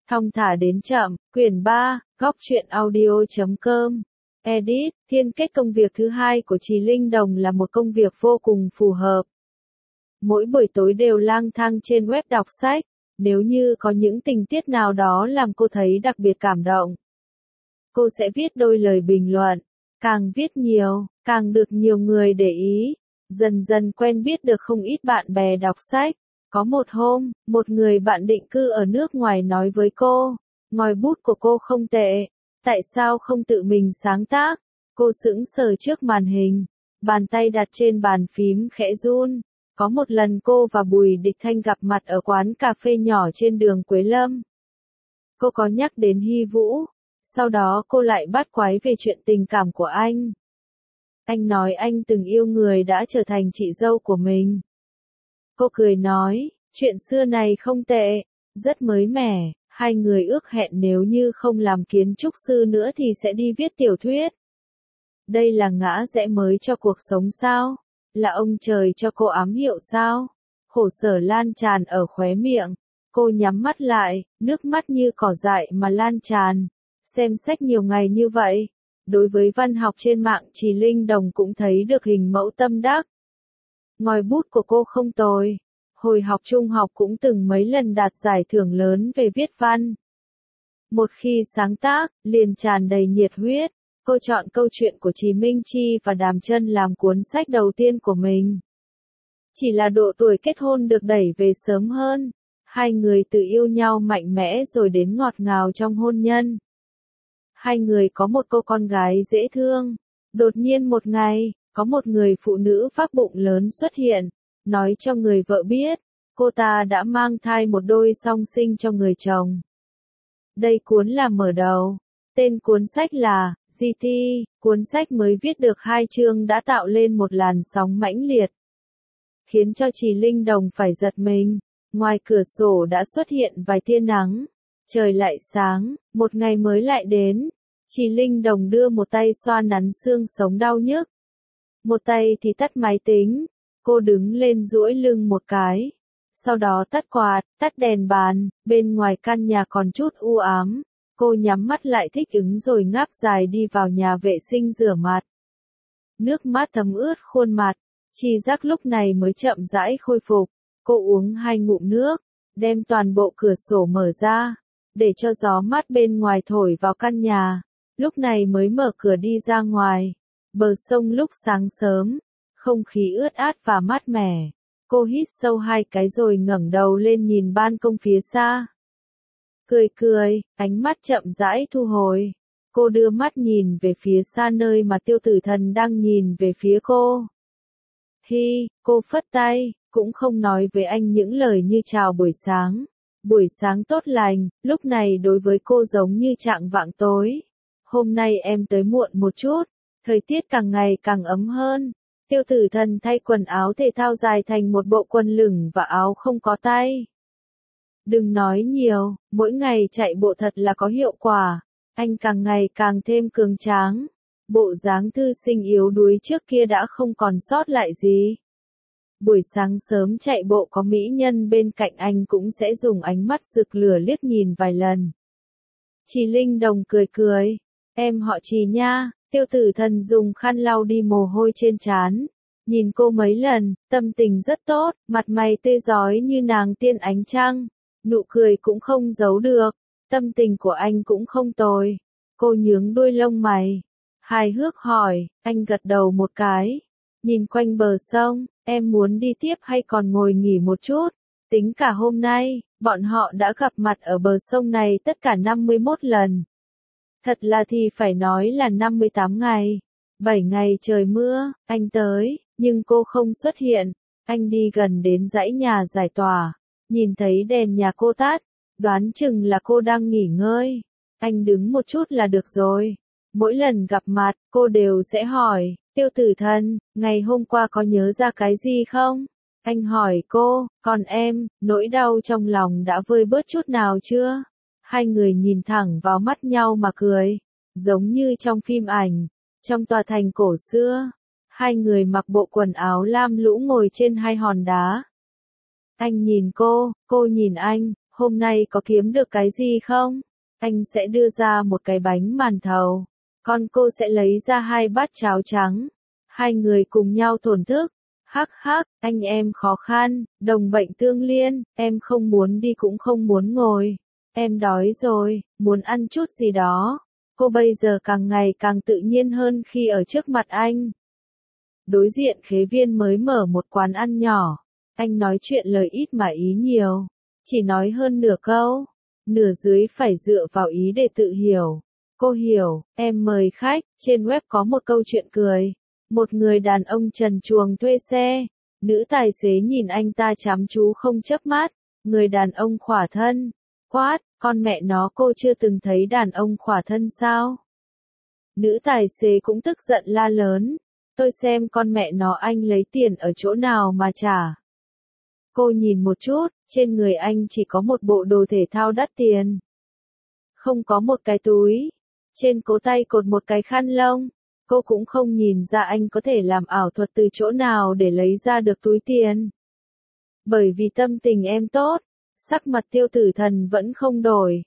Thong thả đến chậm, quyển 3, góc truyện audio.com. Edit, thiên kết công việc thứ hai của Trì Linh Đồng là một công việc vô cùng phù hợp. Mỗi buổi tối đều lang thang trên web đọc sách, nếu như có những tình tiết nào đó làm cô thấy đặc biệt cảm động, cô sẽ viết đôi lời bình luận, càng viết nhiều, càng được nhiều người để ý, dần dần quen biết được không ít bạn bè đọc sách. Có một hôm, một người bạn định cư ở nước ngoài nói với cô, ngòi bút của cô không tệ, tại sao không tự mình sáng tác? Cô sững sờ trước màn hình, bàn tay đặt trên bàn phím khẽ run. Có một lần cô và Bùi Địch Thanh gặp mặt ở quán cà phê nhỏ trên đường Quế Lâm. Cô có nhắc đến Hy Vũ, sau đó cô lại bắt quái về chuyện tình cảm của anh. Anh nói anh từng yêu người đã trở thành chị dâu của mình. Cô cười nói, chuyện xưa này không tệ, rất mới mẻ, hai người ước hẹn nếu như không làm kiến trúc sư nữa thì sẽ đi viết tiểu thuyết. Đây là ngã rẽ mới cho cuộc sống sao? Là ông trời cho cô ám hiệu sao? Khổ sở lan tràn ở khóe miệng, cô nhắm mắt lại, nước mắt như cỏ dại mà lan tràn. Xem sách nhiều ngày như vậy, đối với văn học trên mạng Trì Linh Đồng cũng thấy được hình mẫu tâm đắc. Ngòi bút của cô không tồi. Hồi học trung học cũng từng mấy lần đạt giải thưởng lớn về viết văn. Một khi sáng tác, liền tràn đầy nhiệt huyết. Cô chọn câu chuyện của Chí Minh Chi và Đàm Chân làm cuốn sách đầu tiên của mình. Chỉ là độ tuổi kết hôn được đẩy về sớm hơn. Hai người tự yêu nhau mạnh mẽ rồi đến ngọt ngào trong hôn nhân. Hai người có một cô con gái dễ thương. Đột nhiên một ngày, có một người phụ nữ vác bụng lớn xuất hiện, nói cho người vợ biết, cô ta đã mang thai một đôi song sinh cho người chồng. Đây cuốn là mở đầu. Tên cuốn sách là GT, cuốn sách mới viết được 2 chương đã tạo lên một làn sóng mãnh liệt, khiến cho Trì Linh Đồng phải giật mình. Ngoài cửa sổ đã xuất hiện vài tia nắng, trời lại sáng, một ngày mới lại đến. Trì Linh Đồng đưa một tay xoa nắn xương sống đau nhức, một tay thì tắt máy tính. Cô đứng lên duỗi lưng một cái, sau đó tắt quạt, tắt đèn bàn, bên ngoài căn nhà còn chút u ám. Cô nhắm mắt lại thích ứng rồi ngáp dài đi vào nhà vệ sinh rửa mặt. Nước mắt thấm ướt khuôn mặt, tri giác lúc này mới chậm rãi khôi phục. Cô uống 2 ngụm nước, đem toàn bộ cửa sổ mở ra, để cho gió mát bên ngoài thổi vào căn nhà. Lúc này mới mở cửa đi ra ngoài. Bờ sông lúc sáng sớm, không khí ướt át và mát mẻ. Cô hít sâu 2 cái rồi ngẩng đầu lên nhìn ban công phía xa. Cười cười, ánh mắt chậm rãi thu hồi. Cô đưa mắt nhìn về phía xa nơi mà Tiêu Tử Thần đang nhìn về phía cô. Hi, cô phất tay, cũng không nói với anh những lời như chào buổi sáng. Buổi sáng tốt lành, lúc này đối với cô giống như trạng vạng tối. Hôm nay em tới muộn một chút, thời tiết càng ngày càng ấm hơn. Tiêu Tử Thần thay quần áo thể thao dài thành một bộ quần lửng và áo không có tay. Đừng nói nhiều, mỗi ngày chạy bộ thật là có hiệu quả. Anh càng ngày càng thêm cường tráng. Bộ dáng thư sinh yếu đuối trước kia đã không còn sót lại gì. Buổi sáng sớm chạy bộ có mỹ nhân bên cạnh anh cũng sẽ dùng ánh mắt rực lửa liếc nhìn vài lần. Trì Linh Đồng cười cười. Em họ Trì nha. Tiêu Tử Thần dùng khăn lau đi mồ hôi trên trán. Nhìn cô mấy lần, tâm tình rất tốt, mặt mày tươi rói như nàng tiên ánh trăng. Nụ cười cũng không giấu được. Tâm tình của anh cũng không tồi. Cô nhướng đuôi lông mày. Hài hước hỏi, anh gật đầu một cái. Nhìn quanh bờ sông, em muốn đi tiếp hay còn ngồi nghỉ một chút? Tính cả hôm nay, bọn họ đã gặp mặt ở bờ sông này tất cả 51 lần. Thật là thì phải nói là 58 ngày. 7 ngày trời mưa, anh tới, nhưng cô không xuất hiện. Anh đi gần đến dãy nhà giải tỏa, nhìn thấy đèn nhà cô tắt, đoán chừng là cô đang nghỉ ngơi. Anh đứng một chút là được rồi. Mỗi lần gặp mặt, cô đều sẽ hỏi, Tiêu Tử Thần, ngày hôm qua có nhớ ra cái gì không? Anh hỏi cô, còn em, nỗi đau trong lòng đã vơi bớt chút nào chưa? Hai người nhìn thẳng vào mắt nhau mà cười, giống như trong phim ảnh, trong tòa thành cổ xưa. Hai người mặc bộ quần áo lam lũ ngồi trên 2 hòn đá. Anh nhìn cô nhìn anh, Hôm nay có kiếm được cái gì không? Anh sẽ đưa ra một cái bánh màn thầu. Còn cô sẽ lấy ra 2 bát cháo trắng. Hai người cùng nhau thổn thức. Hắc hắc, anh em khó khăn, đồng bệnh tương liên, em không muốn đi cũng không muốn ngồi. Em đói rồi, muốn ăn chút gì đó. Cô bây giờ càng ngày càng tự nhiên hơn khi ở trước mặt anh. Đối diện Khế Viên mới mở một quán ăn nhỏ. Anh nói chuyện lời ít mà ý nhiều. Chỉ nói hơn nửa câu. Nửa dưới phải dựa vào ý để tự hiểu. Cô hiểu, em mời khách, trên web có một câu chuyện cười. Một người đàn ông trần truồng thuê xe. Nữ tài xế nhìn anh ta chăm chú không chớp mắt. Người đàn ông khỏa thân. Quát, con mẹ nó cô chưa từng thấy đàn ông khỏa thân sao? Nữ tài xế cũng tức giận la lớn. Tôi xem con mẹ nó anh lấy tiền ở chỗ nào mà trả. Cô nhìn một chút, trên người anh chỉ có một bộ đồ thể thao đắt tiền. Không có một cái túi. Trên cổ tay cột một cái khăn lông. Cô cũng không nhìn ra anh có thể làm ảo thuật từ chỗ nào để lấy ra được túi tiền. Bởi vì tâm tình em tốt, sắc mặt Tiêu Tử Thần vẫn không đổi.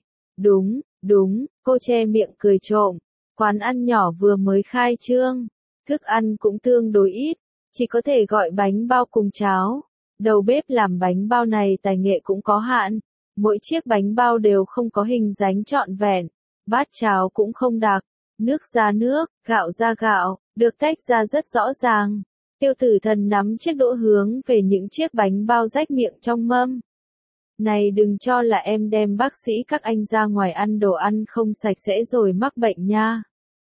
Đúng, cô che miệng cười trộm. Quán ăn nhỏ vừa mới khai trương. Thức ăn cũng tương đối ít, chỉ có thể gọi bánh bao cùng cháo. Đầu bếp làm bánh bao này tài nghệ cũng có hạn. Mỗi chiếc bánh bao đều không có hình dáng trọn vẹn. Bát cháo cũng không đặc. Nước ra nước, gạo ra gạo, được tách ra rất rõ ràng. Tiêu Tử Thần nắm chiếc đũa hướng về những chiếc bánh bao rách miệng trong mâm. Này đừng cho là em đem bác sĩ các anh ra ngoài ăn đồ ăn không sạch sẽ rồi mắc bệnh nha.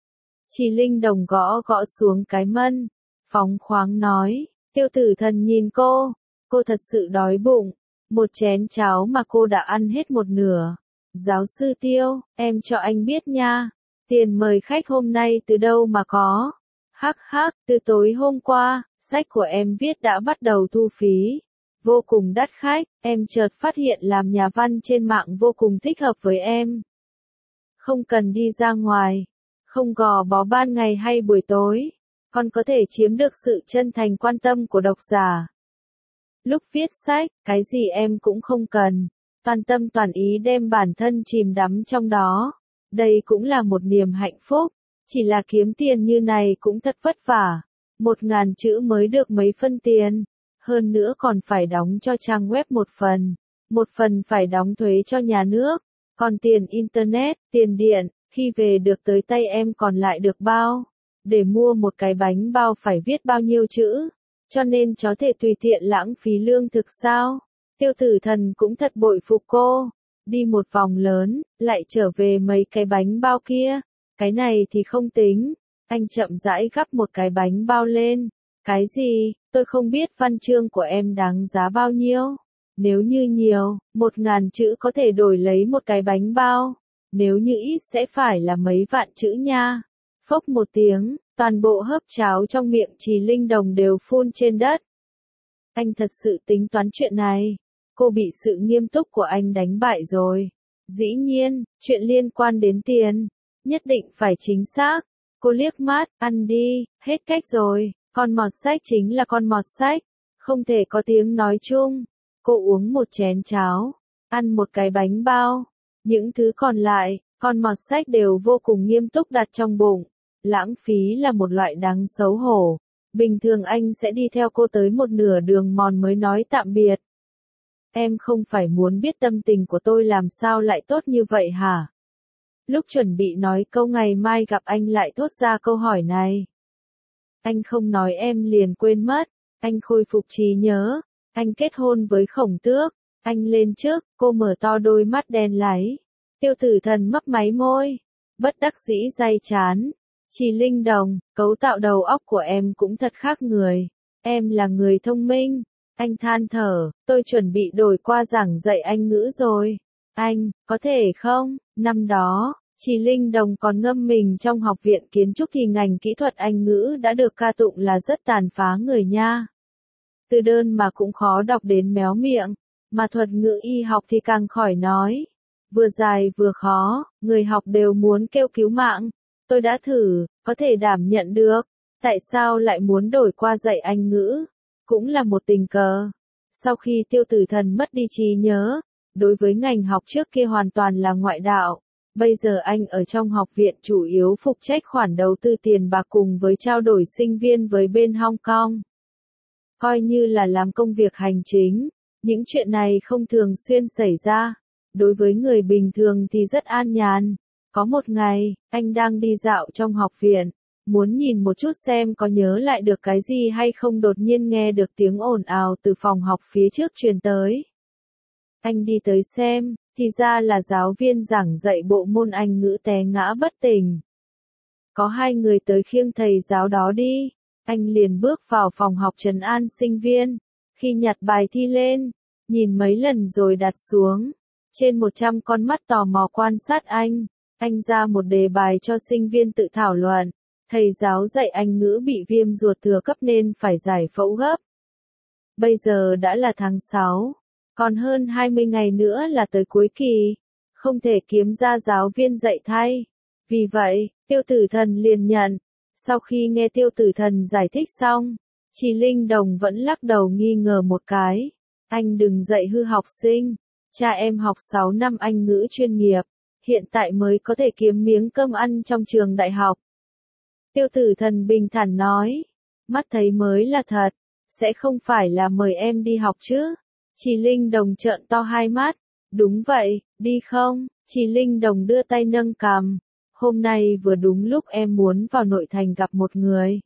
Chị Linh Đồng gõ xuống cái mân. Phóng khoáng nói. Tiêu Tử Thần nhìn cô thật sự đói bụng. Một chén cháo mà cô đã ăn hết một nửa. Giáo sư Tiêu, em cho anh biết nha. Tiền mời khách hôm nay từ đâu mà có? Hắc hắc, từ tối hôm qua, sách của em viết đã bắt đầu thu phí. Vô cùng đắt khách, em chợt phát hiện làm nhà văn trên mạng vô cùng thích hợp với em. Không cần đi ra ngoài, không gò bó ban ngày hay buổi tối, còn có thể chiếm được sự chân thành quan tâm của độc giả. Lúc viết sách, cái gì em cũng không cần, toàn tâm toàn ý đem bản thân chìm đắm trong đó. Đây cũng là một niềm hạnh phúc, chỉ là kiếm tiền như này cũng thật vất vả. 1000 chữ mới được mấy phân tiền, hơn nữa còn phải đóng cho trang web một phần phải đóng thuế cho nhà nước, còn tiền internet, tiền điện, khi về được tới tay em còn lại được bao. Để mua một cái bánh bao phải viết bao nhiêu chữ, cho nên cháu thể tùy tiện lãng phí lương thực sao? Tiêu Tử Thần cũng thật bội phục cô. Đi một vòng lớn, lại trở về mấy cái bánh bao kia. Cái này thì không tính. Anh chậm rãi gắp một cái bánh bao lên. Cái gì? Tôi không biết văn chương của em đáng giá bao nhiêu. Nếu như nhiều, 1000 chữ có thể đổi lấy một cái bánh bao. Nếu như ít sẽ phải là mấy vạn chữ nha. Phốc một tiếng, toàn bộ hớp cháo trong miệng Trì Linh Đồng đều phun trên đất. Anh thật sự tính toán chuyện này. Cô bị sự nghiêm túc của anh đánh bại rồi. Dĩ nhiên, chuyện liên quan đến tiền, nhất định phải chính xác. Cô liếc mắt, ăn đi, hết cách rồi, con mọt sách chính là con mọt sách, không thể có tiếng nói chung. Cô uống một chén cháo, ăn một cái bánh bao, những thứ còn lại, con mọt sách đều vô cùng nghiêm túc đặt trong bụng. Lãng phí là một loại đáng xấu hổ. Bình thường anh sẽ đi theo cô tới một nửa đường mòn mới nói tạm biệt. Em không phải muốn biết tâm tình của tôi làm sao lại tốt như vậy hả? Lúc chuẩn bị nói câu ngày mai gặp anh lại thốt ra câu hỏi này. Anh không nói em liền quên mất. Anh khôi phục trí nhớ. Anh kết hôn với Khổng Tước. Anh lên trước, cô mở to đôi mắt đen láy. Tiêu Tử Thần mấp máy môi. Bất đắc dĩ day chán. Trì Linh Đồng, cấu tạo đầu óc của em cũng thật khác người. Em là người thông minh. Anh than thở, tôi chuẩn bị đổi qua giảng dạy Anh ngữ rồi. Anh, có thể không? Năm đó, Trì Linh Đồng còn ngâm mình trong học viện kiến trúc thì ngành kỹ thuật Anh ngữ đã được ca tụng là rất tàn phá người nha. Từ đơn mà cũng khó đọc đến méo miệng, mà thuật ngữ y học thì càng khỏi nói. Vừa dài vừa khó, người học đều muốn kêu cứu mạng. Tôi đã thử, có thể đảm nhận được. Tại sao lại muốn đổi qua dạy Anh ngữ? Cũng là một tình cờ. Sau khi Tiêu Tử Thần mất đi trí nhớ, Đối với ngành học trước kia hoàn toàn là ngoại đạo. Bây giờ anh ở trong học viện chủ yếu phụ trách khoản đầu tư tiền bạc cùng với trao đổi sinh viên với bên Hong Kong. Coi như là làm công việc hành chính, những chuyện này không thường xuyên xảy ra. Đối với người bình thường thì rất an nhàn. Có một ngày, anh đang đi dạo trong học viện, muốn nhìn một chút xem có nhớ lại được cái gì hay không, đột nhiên nghe được tiếng ồn ào từ phòng học phía trước truyền tới. Anh đi tới xem, thì ra là giáo viên giảng dạy bộ môn Anh ngữ té ngã bất tỉnh. Có hai người tới khiêng thầy giáo đó đi. Anh liền bước vào phòng học trấn an sinh viên. Khi nhặt bài thi lên, nhìn mấy lần rồi đặt xuống. Trên 100 con mắt tò mò quan sát anh ra một đề bài cho sinh viên tự thảo luận. Thầy giáo dạy Anh ngữ bị viêm ruột thừa cấp nên phải giải phẫu gấp. Bây giờ đã là tháng 6, còn hơn 20 ngày nữa là tới cuối kỳ, không thể kiếm ra giáo viên dạy thay. Vì vậy, Tiêu Tử Thần liền nhận. Sau khi nghe Tiêu Tử Thần giải thích xong, Trì Linh Đồng vẫn lắc đầu nghi ngờ một cái. Anh đừng dạy hư học sinh. Cha em học 6 năm Anh ngữ chuyên nghiệp, hiện tại mới có thể kiếm miếng cơm ăn trong trường đại học. Tiêu Tử Thần bình thản nói, mắt thấy mới là thật, sẽ không phải là mời em đi học chứ? Trì Linh Đồng trợn to hai mắt, đúng vậy, đi không? Trì Linh Đồng đưa tay nâng cằm, hôm nay vừa đúng lúc em muốn vào nội thành gặp một người.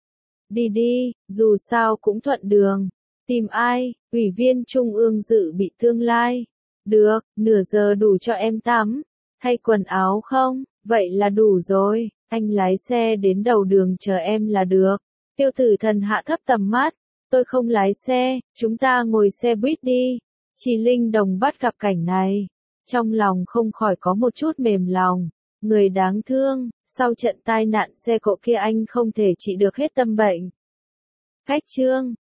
Đi đi, dù sao cũng thuận đường. Tìm ai? Ủy viên Trung ương dự bị tương lai. Được, nửa giờ đủ cho em tắm, thay quần áo không? Vậy là đủ rồi, anh lái xe đến đầu đường chờ em là được. Tiêu Tử Thần hạ thấp tầm mắt, tôi không lái xe, chúng ta ngồi xe buýt đi. Trì Linh Đồng bắt gặp cảnh này, trong lòng không khỏi có một chút mềm lòng. Người đáng thương, sau trận tai nạn xe cộ kia anh không thể trị được hết tâm bệnh. Khách trương,